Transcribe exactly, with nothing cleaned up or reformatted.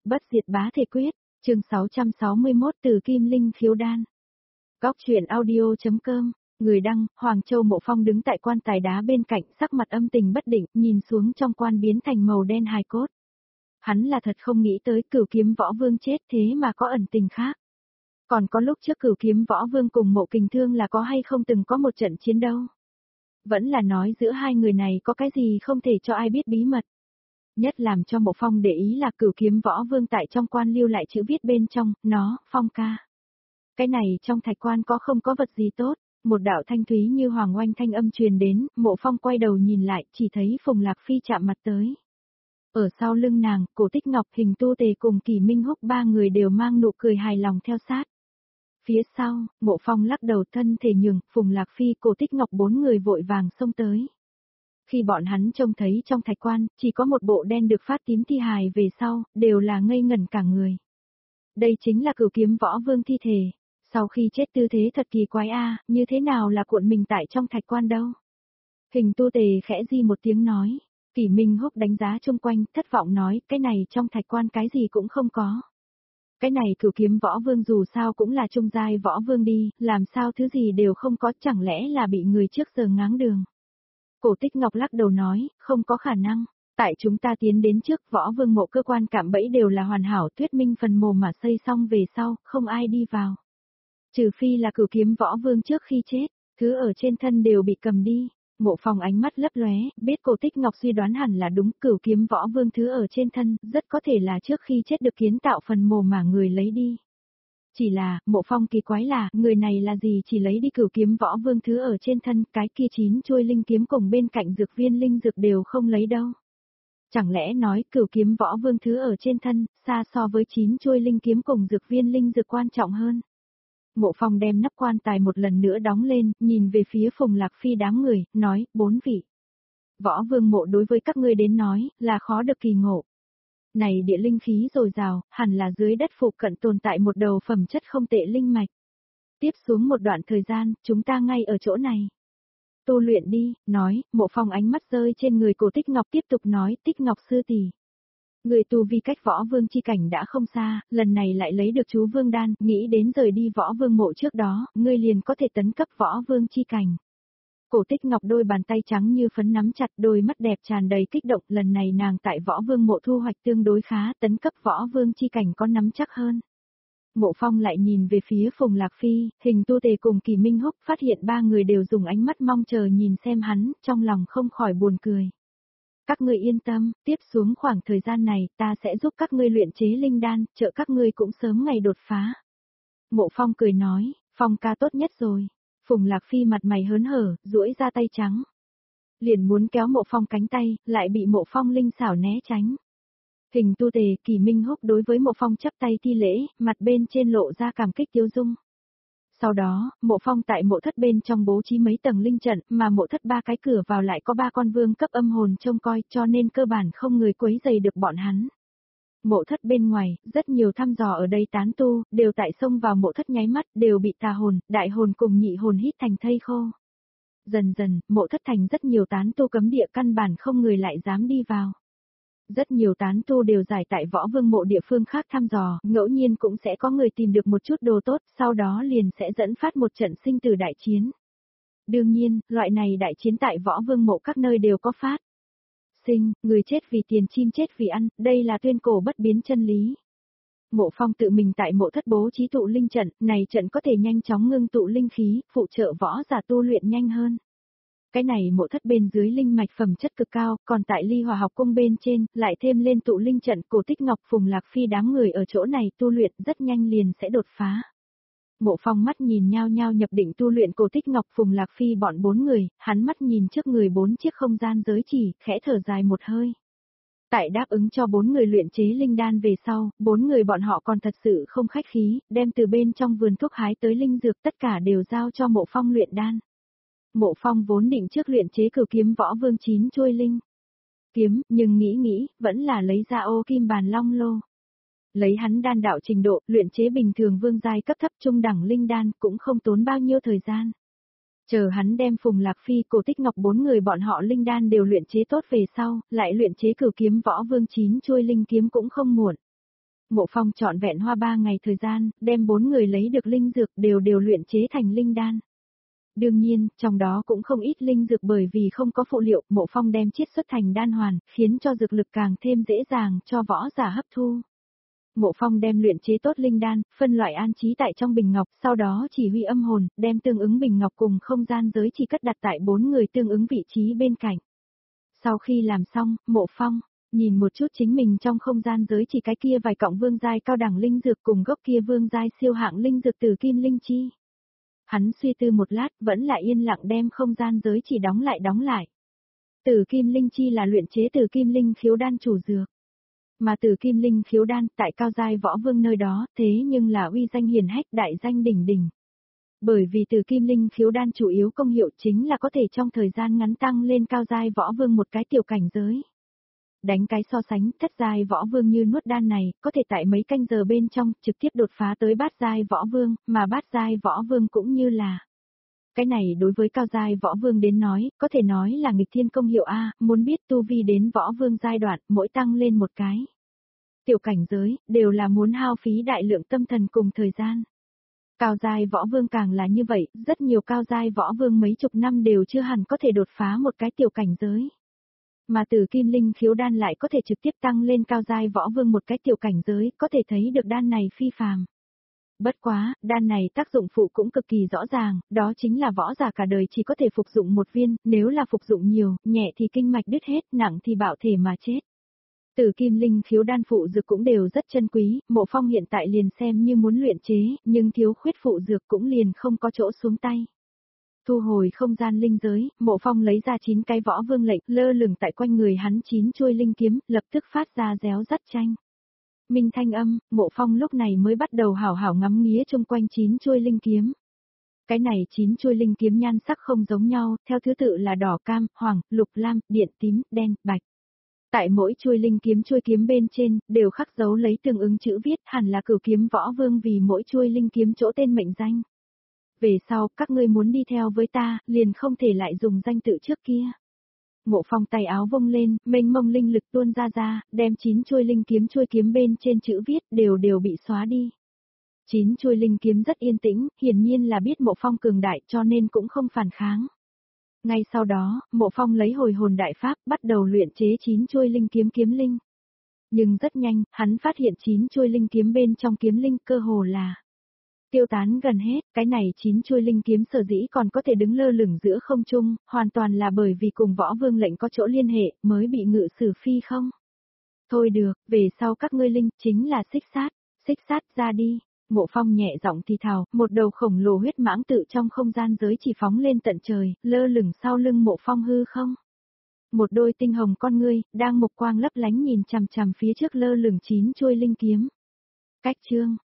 Bất diệt bá thể quyết, chương sáu trăm sáu mươi mốt từ Kim Linh khiếu đan. Góc truyện audio.com, người đăng, Hoàng Châu Mộ Phong đứng tại quan tài đá bên cạnh, sắc mặt âm tình bất định, nhìn xuống trong quan biến thành màu đen hài cốt. Hắn là thật không nghĩ tới Cửu Kiếm Võ Vương chết thế mà có ẩn tình khác. Còn có lúc trước Cửu Kiếm Võ Vương cùng Mộ Kình Thương là có hay không từng có một trận chiến đâu. Vẫn là nói giữa hai người này có cái gì không thể cho ai biết bí mật. Nhất làm cho Mộ Phong để ý là Cửu Kiếm Võ Vương tại trong quan lưu lại chữ viết bên trong, nó, Phong ca. Cái này trong thạch quan có không có vật gì tốt, một đạo thanh thúy như hoàng oanh thanh âm truyền đến, Mộ Phong quay đầu nhìn lại, chỉ thấy Phùng Lạc Phi chạm mặt tới. Ở sau lưng nàng, Cổ Tích Ngọc, Hình Tu Tề cùng Kỳ Minh Húc ba người đều mang nụ cười hài lòng theo sát. Phía sau, Mộ Phong lắc đầu thân thể nhường, Phùng Lạc Phi, Cổ Tích Ngọc bốn người vội vàng xông tới. Khi bọn hắn trông thấy trong thạch quan, chỉ có một bộ đen được phát tím thi hài về sau, đều là ngây ngẩn cả người. Đây chính là Cửu Kiếm Võ Vương thi thể. Sau khi chết tư thế thật kỳ quái a, như thế nào là cuộn mình tại trong thạch quan đâu. Hình Tu Tề khẽ di một tiếng nói. Kỷ Minh Húc đánh giá chung quanh, thất vọng nói, cái này trong thạch quan cái gì cũng không có. Cái này Cửu Kiếm Võ Vương dù sao cũng là trung giai võ vương đi, làm sao thứ gì đều không có, chẳng lẽ là bị người trước giờ ngáng đường. Cổ Tích Ngọc lắc đầu nói, không có khả năng, tại chúng ta tiến đến trước Võ Vương mộ cơ quan cạm bẫy đều là hoàn hảo, thuyết minh phần mồ mà xây xong về sau, không ai đi vào. Trừ phi là Cửu Kiếm Võ Vương trước khi chết, thứ ở trên thân đều bị cầm đi. Mộ Phong ánh mắt lấp lóe, biết Cổ Tích Ngọc suy đoán hẳn là đúng, Cửu Kiếm Võ Vương thứ ở trên thân, rất có thể là trước khi chết được kiến tạo phần mồ mà người lấy đi. Chỉ là, Mộ Phong kỳ quái là, người này là gì chỉ lấy đi Cửu Kiếm Võ Vương thứ ở trên thân, cái kia chín chuôi linh kiếm cùng bên cạnh dược viên linh dược đều không lấy đâu. Chẳng lẽ nói Cửu Kiếm Võ Vương thứ ở trên thân, xa so với chín chuôi linh kiếm cùng dược viên linh dược quan trọng hơn. Mộ Phong đem nắp quan tài một lần nữa đóng lên, nhìn về phía Phùng Lạc Phi đám người, nói, bốn vị. Võ Vương mộ đối với các ngươi đến nói, là khó được kỳ ngộ. Này địa linh khí dồi dào, hẳn là dưới đất phụ cận tồn tại một đầu phẩm chất không tệ linh mạch. Tiếp xuống một đoạn thời gian, chúng ta ngay ở chỗ này. Tu luyện đi, nói, Mộ Phong ánh mắt rơi trên người Cổ Tích Ngọc tiếp tục nói, Tích Ngọc sư tỷ. Người tu vi cách võ vương chi cảnh đã không xa, lần này lại lấy được chú vương đan, nghĩ đến rời đi võ vương mộ trước đó, ngươi liền có thể tấn cấp võ vương chi cảnh. Cổ Tích Ngọc đôi bàn tay trắng như phấn nắm chặt, đôi mắt đẹp tràn đầy kích động, lần này nàng tại võ vương mộ thu hoạch tương đối khá, tấn cấp võ vương chi cảnh có nắm chắc hơn. Mộ Phong lại nhìn về phía Phùng Lạc Phi, Hình Tu Tề cùng Kỳ Minh Húc, phát hiện ba người đều dùng ánh mắt mong chờ nhìn xem hắn, trong lòng không khỏi buồn cười. Các ngươi yên tâm, tiếp xuống khoảng thời gian này, ta sẽ giúp các ngươi luyện chế linh đan, trợ các ngươi cũng sớm ngày đột phá. Mộ Phong cười nói, Phong ca tốt nhất rồi. Phùng Lạc Phi mặt mày hớn hở, duỗi ra tay trắng. Liền muốn kéo Mộ Phong cánh tay, lại bị Mộ Phong linh xảo né tránh. Hình Tu Tề, Kỳ Minh Húc đối với Mộ Phong chắp tay thi lễ, mặt bên trên lộ ra cảm kích tiêu dung. Sau đó, Mộ Phong tại mộ thất bên trong bố trí mấy tầng linh trận, mà mộ thất ba cái cửa vào lại có ba con vương cấp âm hồn trông coi, cho nên cơ bản không người quấy rầy được bọn hắn. Mộ thất bên ngoài, rất nhiều thăm dò ở đây tán tu, đều tại xông vào mộ thất nháy mắt, đều bị tà hồn, đại hồn cùng nhị hồn hít thành thây khô. Dần dần, mộ thất thành rất nhiều tán tu cấm địa, căn bản không người lại dám đi vào. Rất nhiều tán tu đều giải tại võ vương mộ địa phương khác thăm dò, ngẫu nhiên cũng sẽ có người tìm được một chút đồ tốt, sau đó liền sẽ dẫn phát một trận sinh tử đại chiến. Đương nhiên, loại này đại chiến tại võ vương mộ các nơi đều có phát. Sinh, người chết vì tiền chim chết vì ăn, đây là tuyên cổ bất biến chân lý. Mộ Phong tự mình tại mộ thất bố trí tụ linh trận, này trận có thể nhanh chóng ngưng tụ linh khí, phụ trợ võ giả tu luyện nhanh hơn. Cái này mộ thất bên dưới linh mạch phẩm chất cực cao, còn tại Ly Hòa học cung bên trên, lại thêm lên tụ linh trận, Cổ Tích Ngọc, Phùng Lạc Phi đám người ở chỗ này tu luyện rất nhanh liền sẽ đột phá. Mộ Phong mắt nhìn nhau nhau nhập định tu luyện Cổ Tích Ngọc, Phùng Lạc Phi bọn bốn người, hắn mắt nhìn trước người bốn chiếc không gian giới chỉ, khẽ thở dài một hơi. Tại đáp ứng cho bốn người luyện chế linh đan về sau, bốn người bọn họ còn thật sự không khách khí, đem từ bên trong vườn thuốc hái tới linh dược tất cả đều giao cho Mộ Phong luyện đan. Mộ Phong vốn định trước luyện chế Cửu Kiếm Võ Vương chín chuôi linh kiếm, nhưng nghĩ nghĩ, vẫn là lấy ra ô kim bàn long lô. Lấy hắn đan đạo trình độ, luyện chế bình thường vương giai cấp thấp trung đẳng linh đan cũng không tốn bao nhiêu thời gian. Chờ hắn đem Phùng Lạc Phi, Cổ Tích Ngọc bốn người bọn họ linh đan đều luyện chế tốt về sau, lại luyện chế Cửu Kiếm Võ Vương chín chuôi linh kiếm cũng không muộn. Mộ Phong trọn vẹn hoa ba ngày thời gian, đem bốn người lấy được linh dược đều đều luyện chế thành linh đan. Đương nhiên, trong đó cũng không ít linh dược bởi vì không có phụ liệu, Mộ Phong đem chiết xuất thành đan hoàn, khiến cho dược lực càng thêm dễ dàng cho võ giả hấp thu. Mộ Phong đem luyện chế tốt linh đan, phân loại an trí tại trong bình ngọc, sau đó chỉ huy âm hồn, đem tương ứng bình ngọc cùng không gian giới chỉ cất đặt tại bốn người tương ứng vị trí bên cạnh. Sau khi làm xong, Mộ Phong nhìn một chút chính mình trong không gian giới chỉ cái kia vài cọng vương giai cao đẳng linh dược cùng gốc kia vương giai siêu hạng linh dược từ kim linh chi. Hắn suy tư một lát, vẫn là yên lặng đem không gian giới chỉ đóng lại đóng lại. Tử kim linh chi là luyện chế từ kim linh khiếu đan chủ dược. Mà từ kim linh khiếu đan tại cao giai võ vương nơi đó, thế nhưng là uy danh hiển hách đại danh đỉnh đỉnh. Bởi vì từ kim linh khiếu đan chủ yếu công hiệu chính là có thể trong thời gian ngắn tăng lên cao giai võ vương một cái tiểu cảnh giới. Đánh cái so sánh, thất giai võ vương như nuốt đan này, có thể tại mấy canh giờ bên trong, trực tiếp đột phá tới bát giai võ vương, mà bát giai võ vương cũng như là. Cái này đối với cao giai võ vương đến nói, có thể nói là nghịch thiên công hiệu A, muốn biết tu vi đến võ vương giai đoạn, mỗi tăng lên một cái. Tiểu cảnh giới, đều là muốn hao phí đại lượng tâm thần cùng thời gian. Cao giai võ vương càng là như vậy, rất nhiều cao giai võ vương mấy chục năm đều chưa hẳn có thể đột phá một cái tiểu cảnh giới. Mà từ kim linh khiếu đan lại có thể trực tiếp tăng lên cao giai võ vương một cái tiểu cảnh giới, có thể thấy được đan này phi phàm. Bất quá, đan này tác dụng phụ cũng cực kỳ rõ ràng, đó chính là võ giả cả đời chỉ có thể phục dụng một viên, nếu là phục dụng nhiều, nhẹ thì kinh mạch đứt hết, nặng thì bạo thể mà chết. Từ kim linh khiếu đan phụ dược cũng đều rất chân quý, Mộ Phong hiện tại liền xem như muốn luyện chế, nhưng thiếu khuyết phụ dược cũng liền không có chỗ xuống tay. Thu hồi không gian linh giới, Mộ Phong lấy ra chín cái võ vương lệnh, lơ lửng tại quanh người hắn chín chuôi linh kiếm, lập tức phát ra réo rắt tranh. Minh thanh âm, Mộ Phong lúc này mới bắt đầu hảo hảo ngắm nghía chung quanh chín chuôi linh kiếm. Cái này chín chuôi linh kiếm nhan sắc không giống nhau, theo thứ tự là đỏ cam, hoàng, lục lam, điện tím, đen, bạch. Tại mỗi chuôi linh kiếm chuôi kiếm bên trên, đều khắc dấu lấy tương ứng chữ viết, hẳn là cửu kiếm võ vương vì mỗi chuôi linh kiếm chỗ tên mệnh danh. Về sau, các ngươi muốn đi theo với ta, liền không thể lại dùng danh tự trước kia. Mộ Phong tay áo vung lên, mênh mông linh lực tuôn ra ra, đem chín chuôi linh kiếm chuôi kiếm bên trên chữ viết đều đều bị xóa đi. Chín chuôi linh kiếm rất yên tĩnh, hiển nhiên là biết Mộ Phong cường đại cho nên cũng không phản kháng. Ngay sau đó, Mộ Phong lấy hồi hồn đại pháp, bắt đầu luyện chế chín chuôi linh kiếm kiếm linh. Nhưng rất nhanh, hắn phát hiện chín chuôi linh kiếm bên trong kiếm linh cơ hồ là tiêu tán gần hết, cái này chín chuôi linh kiếm sở dĩ còn có thể đứng lơ lửng giữa không trung, hoàn toàn là bởi vì cùng võ vương lệnh có chỗ liên hệ, mới bị ngự sử phi không. Thôi được, về sau các ngươi linh, chính là xích sát, xích sát ra đi. Mộ Phong nhẹ giọng thì thào, một đầu khổng lồ huyết mãng tự trong không gian giới chỉ phóng lên tận trời, lơ lửng sau lưng Mộ Phong hư không. Một đôi tinh hồng con ngươi, đang mục quang lấp lánh nhìn chằm chằm phía trước lơ lửng chín chuôi linh kiếm. Cách chương